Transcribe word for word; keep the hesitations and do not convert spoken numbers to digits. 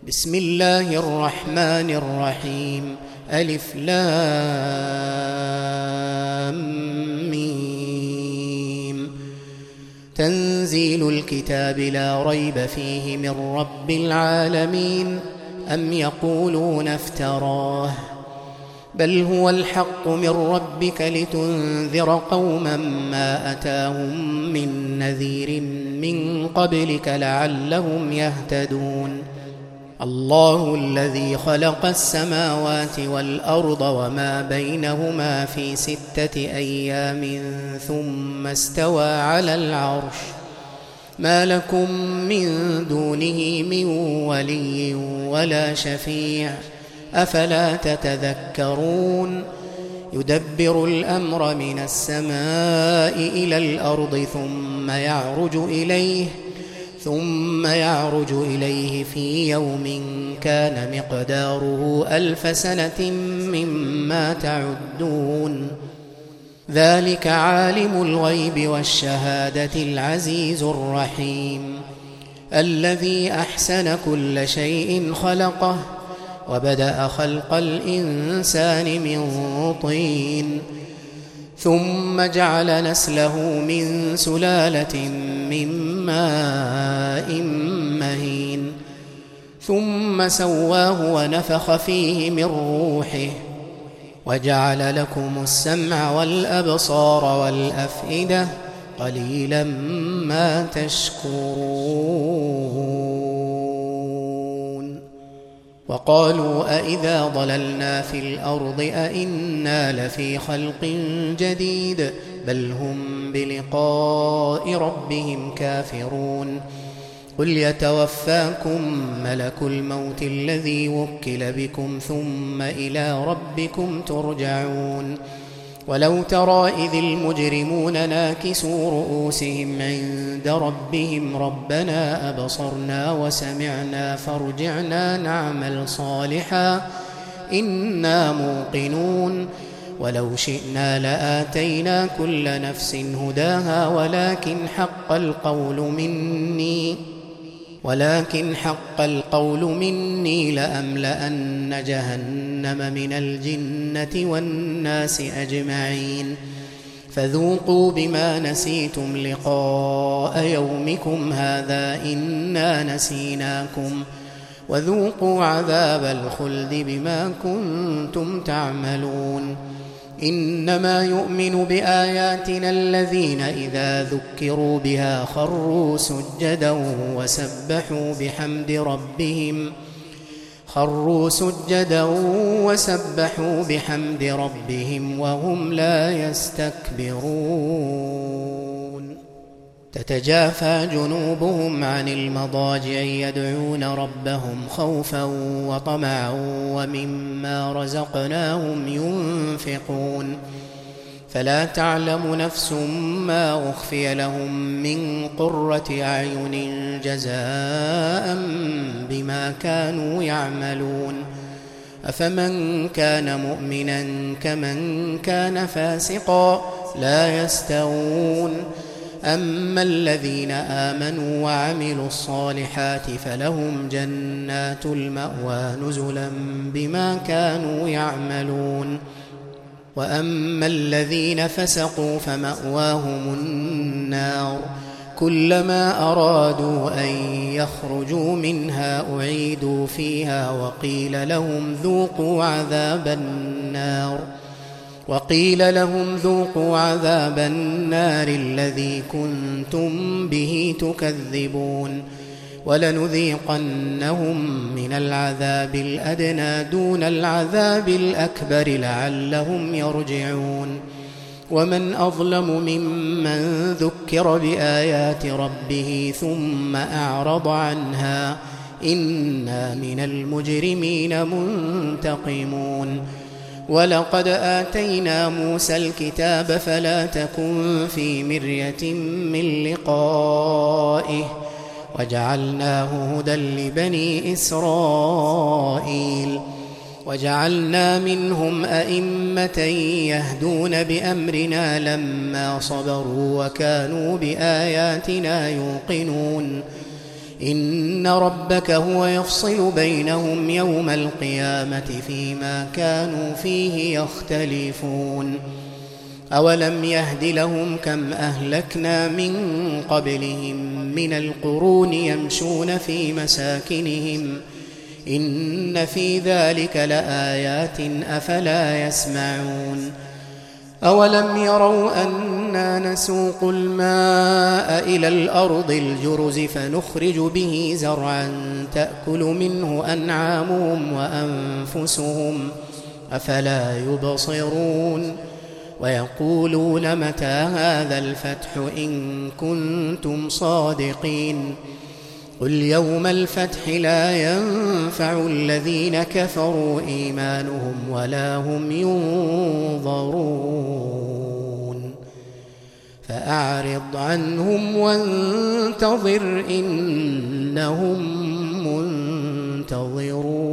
بسم الله الرحمن الرحيم. ألف لام ميم. تنزيل الكتاب لا ريب فيه من رب العالمين. أم يقولون افتراه بل هو الحق من ربك لتنذر قوما ما أتاهم من نذير من قبلك لعلهم يهتدون. الله الذي خلق السماوات والأرض وما بينهما في ستة أيام ثم استوى على العرش ما لكم من دونه من ولي ولا شفيع أفلا تتذكرون. يدبر الأمر من السماء إلى الأرض ثم يعرج إليه ثم يعرج إليه في يوم كان مقداره ألف سنة مما تعدون. ذلك عالم الغيب والشهادة العزيز الرحيم. الذي أحسن كل شيء خلقه وبدأ خلق الإنسان من طين ثم جعل نسله من سلالة من ماء مهين ثم سواه ونفخ فيه من روحه وجعل لكم السمع والأبصار والأفئدة قليلا ما تشكرون. وقالوا أإذا ضللنا في الأرض أإنا لفي خلق جديد بل هم بلقاء ربهم كافرون. قل يتوفاكم ملك الموت الذي وكل بكم ثم إلى ربكم ترجعون. ولو ترى إذ المجرمون ناكسوا رؤوسهم عند ربهم ربنا أبصرنا وسمعنا فارجعنا نعمل صالحا إنا موقنون. ولو شئنا لآتينا كل نفس هداها ولكن حق القول مني ولكن حق القول مني لأملأن جهنم من الجنة والناس أجمعين. فذوقوا بما نسيتم لقاء يومكم هذا إنا نسيناكم وذوقوا عذاب الخلد بما كنتم تعملون. إنما يؤمن بآياتنا الذين إذا ذكروا بها خروا سجدا وسبحوا بحمد ربهم خروا سجدا وسبحوا بحمد ربهم وهم لا يستكبرون. تتجافى جنوبهم عن المضاجع يدعون ربهم خوفا وطمعا ومما رزقناهم ينفقون. فلا تعلم نفس ما أخفي لهم من قرة أعين جزاء بما كانوا يعملون. أفمن كان مؤمنا كمن كان فاسقا لا يستوون. أما الذين آمنوا وعملوا الصالحات فلهم جنات المأوى نزلا بما كانوا يعملون. وأما الذين فسقوا فمأواهم النار كلما أرادوا أن يخرجوا منها أعيدوا فيها وقيل لهم ذوقوا عذاب النار وقيل لهم ذوقوا عذاب النار الذي كنتم به تكذبون. ولنذيقنهم من العذاب الأدنى دون العذاب الأكبر لعلهم يرجعون. ومن أظلم ممن ذكر بآيات ربه ثم أعرض عنها إنا من المجرمين منتقمون. ولقد آتينا موسى الكتاب فلا تكن في مرية من لقائه وجعلناه هدى لبني إسرائيل. وجعلنا منهم أئمة يهدون بأمرنا لما صبروا وكانوا بآياتنا يوقنون. إن ربك هو يفصل بينهم يوم القيامة فيما كانوا فيه يختلفون أولم يهد لهم كم أهلكنا من قبلهم من القرون يمشون في مساكنهم إن في ذلك لآيات أفلا يسمعون أولم يروا أنا نسوق الماء إلى الأرض الجرز فنخرج به زرعا تأكل منه أنعامهم وأنفسهم أفلا يبصرون ويقولون متى هذا الفتح إن كنتم صادقين قل يوم الفتح لا ينفع الذين كفروا إيمانهم ولا هم ينظرون فأعرض عنهم وانتظر إنهم منتظرون.